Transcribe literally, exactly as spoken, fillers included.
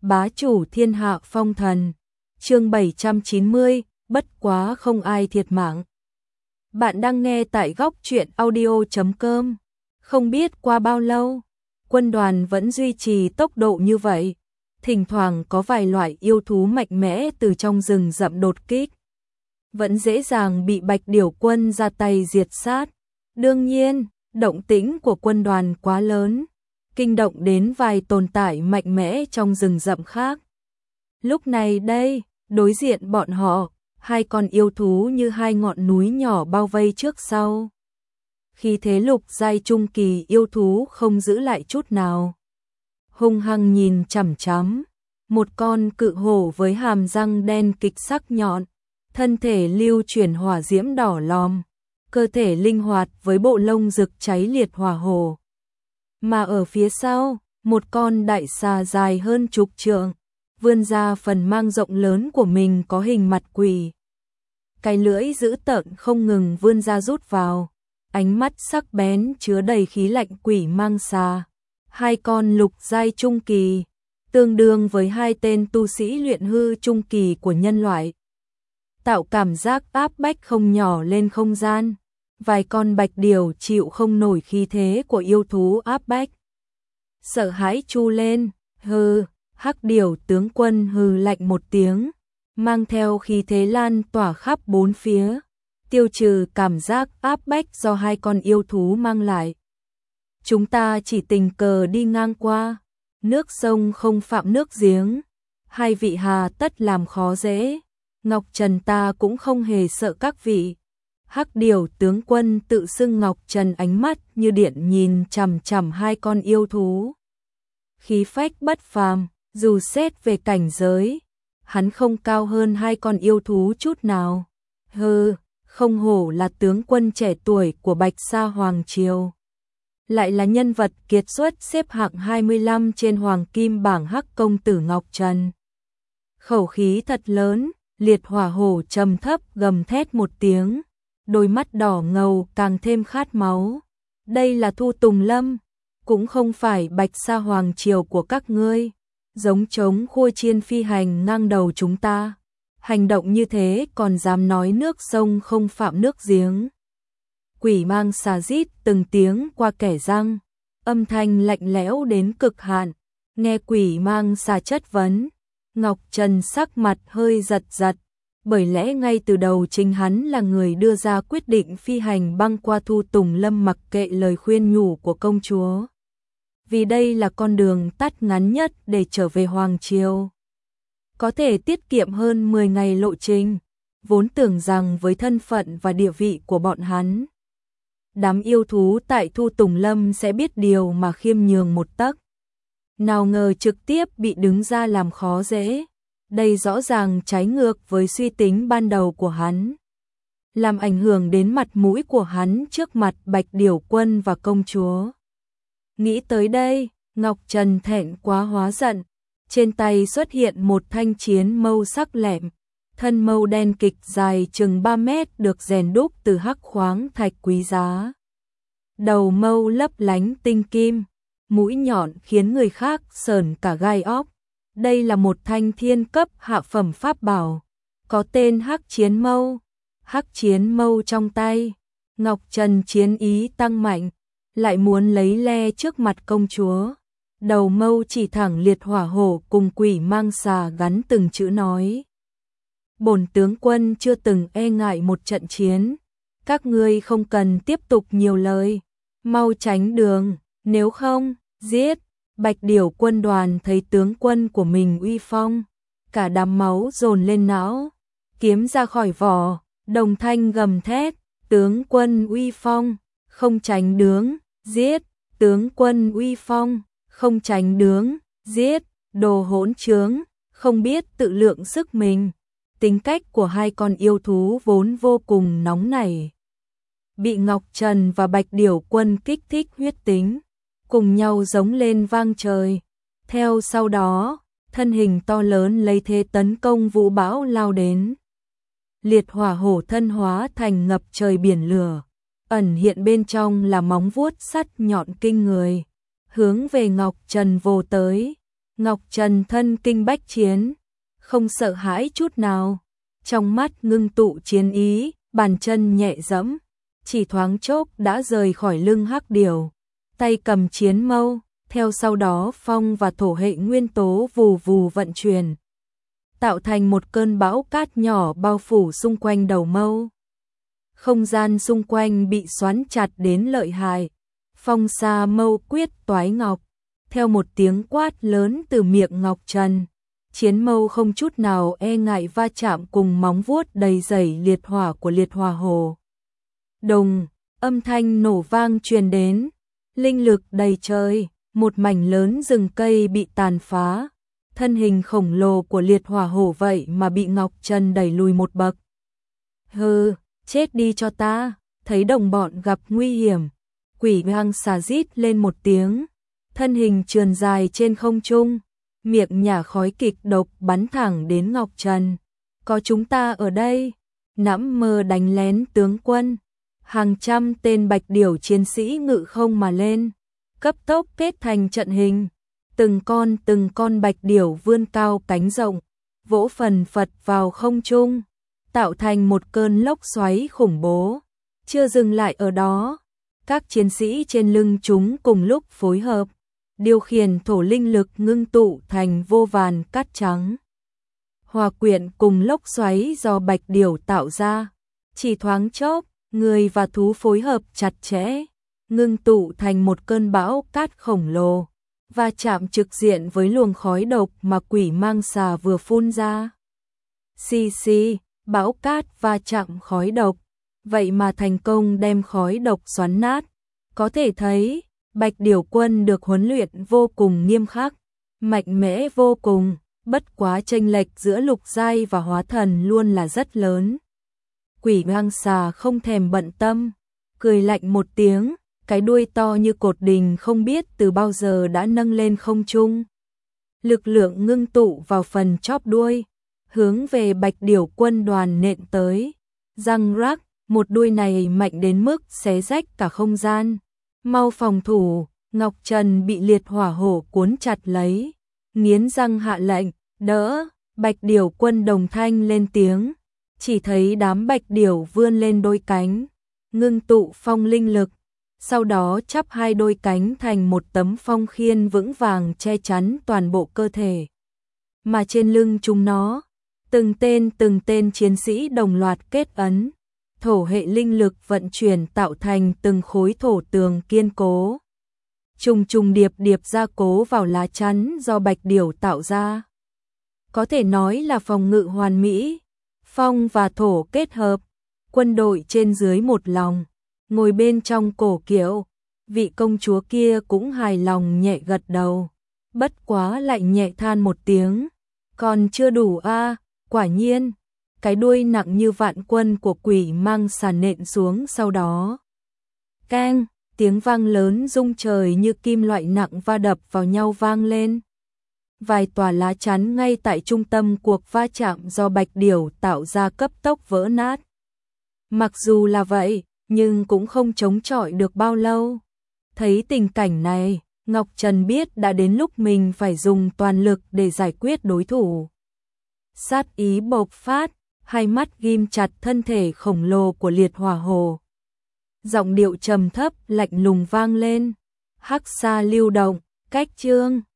bá chủ thiên hạ phong thần. Chương bảy trăm chín mươi, bất quá không ai thiệt mạng. Bạn đang nghe tại góc truyện audio chấm com. Không biết qua bao lâu, quân đoàn vẫn duy trì tốc độ như vậy. Thỉnh thoảng có vài loại yêu thú mạnh mẽ từ trong rừng rậm đột kích. Vẫn dễ dàng bị Bạch Điểu quân ra tay diệt sát. Đương nhiên, động tĩnh của quân đoàn quá lớn, kinh động đến vài tồn tại mạnh mẽ trong rừng rậm khác. Lúc này đây, đối diện bọn họ, hai con yêu thú như hai ngọn núi nhỏ bao vây trước sau. Khi thế lục giai trung kỳ yêu thú không giữ lại chút nào. Hung hăng nhìn chằm chằm, một con cự hổ với hàm răng đen kịch sắc nhọn, thân thể lưu chuyển hỏa diễm đỏ lòm, cơ thể linh hoạt với bộ lông rực cháy liệt hỏa hổ. Mà ở phía sau, một con đại xà dài hơn chục trượng, vươn ra phần mang rộng lớn của mình có hình mặt quỷ. Cái lưỡi dữ tợn không ngừng vươn ra rút vào, ánh mắt sắc bén chứa đầy khí lạnh quỷ mang xà. Hai con lục giai trung kỳ, tương đương với hai tên tu sĩ luyện hư trung kỳ của nhân loại. Tạo cảm giác áp bách không nhỏ lên không gian. Vài con bạch điểu chịu không nổi khí thế của yêu thú áp bách. Sợ hãi chu lên, hừ, hắc điểu tướng quân hừ lạnh một tiếng, mang theo khí thế lan tỏa khắp bốn phía, tiêu trừ cảm giác áp bách do hai con yêu thú mang lại. Chúng ta chỉ tình cờ đi ngang qua, nước sông không phạm nước giếng, hai vị hà tất làm khó dễ, Ngọc Trần ta cũng không hề sợ các vị. Hắc điểu tướng quân tự xưng Ngọc Trần ánh mắt như điện nhìn chằm chằm hai con yêu thú. Khí phách bất phàm, dù xét về cảnh giới, hắn không cao hơn hai con yêu thú chút nào. Hừ, không hổ là tướng quân trẻ tuổi của Bạch Sa Hoàng Triều. Lại là nhân vật kiệt xuất xếp hạng hai mươi lăm trên Hoàng Kim bảng Hắc công tử Ngọc Trần. Khẩu khí thật lớn, liệt hỏa hổ trầm thấp gầm thét một tiếng. Đôi mắt đỏ ngầu càng thêm khát máu. Đây là Thu Tùng Lâm, cũng không phải Bạch Sa Hoàng Triều của các ngươi. Giống trống khôi chiên phi hành ngang đầu chúng ta. Hành động như thế còn dám nói nước sông không phạm nước giếng. Quỷ mang xà rít từng tiếng qua kẻ răng, âm thanh lạnh lẽo đến cực hạn. Nghe quỷ mang xà chất vấn, Ngọc Trần sắc mặt hơi giật giật. Bởi lẽ ngay từ đầu chính hắn là người đưa ra quyết định phi hành băng qua Thu Tùng Lâm mặc kệ lời khuyên nhủ của công chúa. Vì đây là con đường tắt ngắn nhất để trở về Hoàng Triều. Có thể tiết kiệm hơn mười ngày lộ trình, vốn tưởng rằng với thân phận và địa vị của bọn hắn, đám yêu thú tại Thu Tùng Lâm sẽ biết điều mà khiêm nhường một tấc. Nào ngờ trực tiếp bị đứng ra làm khó dễ. Đây rõ ràng trái ngược với suy tính ban đầu của hắn, làm ảnh hưởng đến mặt mũi của hắn trước mặt Bạch Điểu quân và công chúa. Nghĩ tới đây, Ngọc Trần thẹn quá hóa giận, trên tay xuất hiện một thanh chiến mâu sắc lẹm, thân mâu đen kịch dài chừng ba mét được rèn đúc từ hắc khoáng thạch quý giá. Đầu mâu lấp lánh tinh kim, mũi nhọn khiến người khác sởn cả gai óc. Đây là một thanh thiên cấp hạ phẩm pháp bảo, có tên Hắc Chiến Mâu. Hắc Chiến Mâu trong tay, Ngọc Trần chiến ý tăng mạnh, lại muốn lấy le trước mặt công chúa. Đầu mâu chỉ thẳng liệt hỏa hổ cùng quỷ mang xà gắn từng chữ nói: bổn tướng quân chưa từng e ngại một trận chiến, các ngươi không cần tiếp tục nhiều lời, mau tránh đường, nếu không, giết. Bạch Điểu quân đoàn thấy tướng quân của mình uy phong, cả đám máu dồn lên não, kiếm ra khỏi vỏ, đồng thanh gầm thét: tướng quân uy phong, không tránh đường, giết, tướng quân uy phong, không tránh đường, giết, đồ hỗn trướng, không biết tự lượng sức mình. Tính cách của hai con yêu thú vốn vô cùng nóng nảy, bị Ngọc Trần và Bạch Điểu quân kích thích huyết tính, cùng nhau giống lên vang trời. Theo sau đó, thân hình to lớn lấy thế tấn công vũ bão lao đến. Liệt hỏa hổ thân hóa thành ngập trời biển lửa, ẩn hiện bên trong là móng vuốt sắt nhọn kinh người, hướng về Ngọc Trần vồ tới. Ngọc Trần thân kinh bách chiến, không sợ hãi chút nào, trong mắt ngưng tụ chiến ý, bàn chân nhẹ giẫm, chỉ thoáng chốc đã rời khỏi lưng hắc điểu, tay cầm chiến mâu, theo sau đó phong và thổ hệ nguyên tố vù vù vận chuyển, tạo thành một cơn bão cát nhỏ bao phủ xung quanh đầu mâu. Không gian xung quanh bị xoắn chặt đến lợi hại, phong sa mâu quyết toái ngọc, theo một tiếng quát lớn từ miệng Ngọc Trần, chiến mâu không chút nào e ngại va chạm cùng móng vuốt đầy dẫy liệt hỏa của liệt hỏa hồ. Đùng, âm thanh nổ vang truyền đến, linh lực đầy trời, một mảnh lớn rừng cây bị tàn phá, thân hình khổng lồ của liệt hỏa hổ vậy mà bị Ngọc Trần đẩy lùi một bậc. Hừ, chết đi cho ta, thấy đồng bọn gặp nguy hiểm, quỷ hoang xà rít lên một tiếng, thân hình trườn dài trên không trung, miệng nhả khói kịch độc bắn thẳng đến Ngọc Trần. Có chúng ta ở đây, nẫm mơ đánh lén tướng quân, hàng trăm tên bạch điểu chiến sĩ ngự không mà lên, cấp tốc kết thành trận hình, từng con từng con bạch điểu vươn cao cánh rộng, vỗ phần phật vào không trung, tạo thành một cơn lốc xoáy khủng bố. Chưa dừng lại ở đó, các chiến sĩ trên lưng chúng cùng lúc phối hợp, điều khiển thổ linh lực ngưng tụ thành vô vàn cát trắng, hòa quyện cùng lốc xoáy do bạch điểu tạo ra, chỉ thoáng chốc, người và thú phối hợp chặt chẽ, ngưng tụ thành một cơn bão cát khổng lồ, và chạm trực diện với luồng khói độc mà quỷ mang xà vừa phun ra. Xì xì, bão cát va chạm khói độc, vậy mà thành công đem khói độc xoắn nát. Có thể thấy, Bạch Điểu Quân được huấn luyện vô cùng nghiêm khắc, mạnh mẽ vô cùng, bất quá chênh lệch giữa lục giai và hóa thần luôn là rất lớn. Quỷ hoang xà không thèm bận tâm, cười lạnh một tiếng, cái đuôi to như cột đình không biết từ bao giờ đã nâng lên không trung. Lực lượng ngưng tụ vào phần chóp đuôi, hướng về Bạch Điểu Quân đoàn nện tới. Răng rắc, một đuôi này mạnh đến mức xé rách cả không gian. Mau phòng thủ, Ngọc Trần bị liệt hỏa hổ cuốn chặt lấy, nghiến răng hạ lệnh, đỡ. Bạch Điểu Quân đồng thanh lên tiếng, chỉ thấy đám bạch điểu vươn lên đôi cánh, ngưng tụ phong linh lực, sau đó chắp hai đôi cánh thành một tấm phong khiên vững vàng che chắn toàn bộ cơ thể. Mà trên lưng chúng nó, từng tên từng tên chiến sĩ đồng loạt kết ấn, thổ hệ linh lực vận chuyển tạo thành từng khối thổ tường kiên cố, trùng trùng điệp điệp gia cố vào lá chắn do bạch điểu tạo ra. Có thể nói là phòng ngự hoàn mỹ, phong và thổ kết hợp, quân đội trên dưới một lòng, ngồi bên trong cổ kiệu, vị công chúa kia cũng hài lòng nhẹ gật đầu, bất quá lại nhẹ than một tiếng, còn chưa đủ a, à, quả nhiên, cái đuôi nặng như vạn quân của quỷ mang xà nện xuống sau đó. Keng, tiếng vang lớn rung trời như kim loại nặng va đập vào nhau vang lên. Vài tòa lá chắn ngay tại trung tâm cuộc va chạm do bạch điểu tạo ra cấp tốc vỡ nát. Mặc dù là vậy, nhưng cũng không chống chọi được bao lâu. Thấy tình cảnh này, Ngọc Trần biết đã đến lúc mình phải dùng toàn lực để giải quyết đối thủ. Sát ý bộc phát, hai mắt ghim chặt thân thể khổng lồ của liệt hỏa hồ. Giọng điệu trầm thấp lạnh lùng vang lên, hắc sa lưu động, cách chương.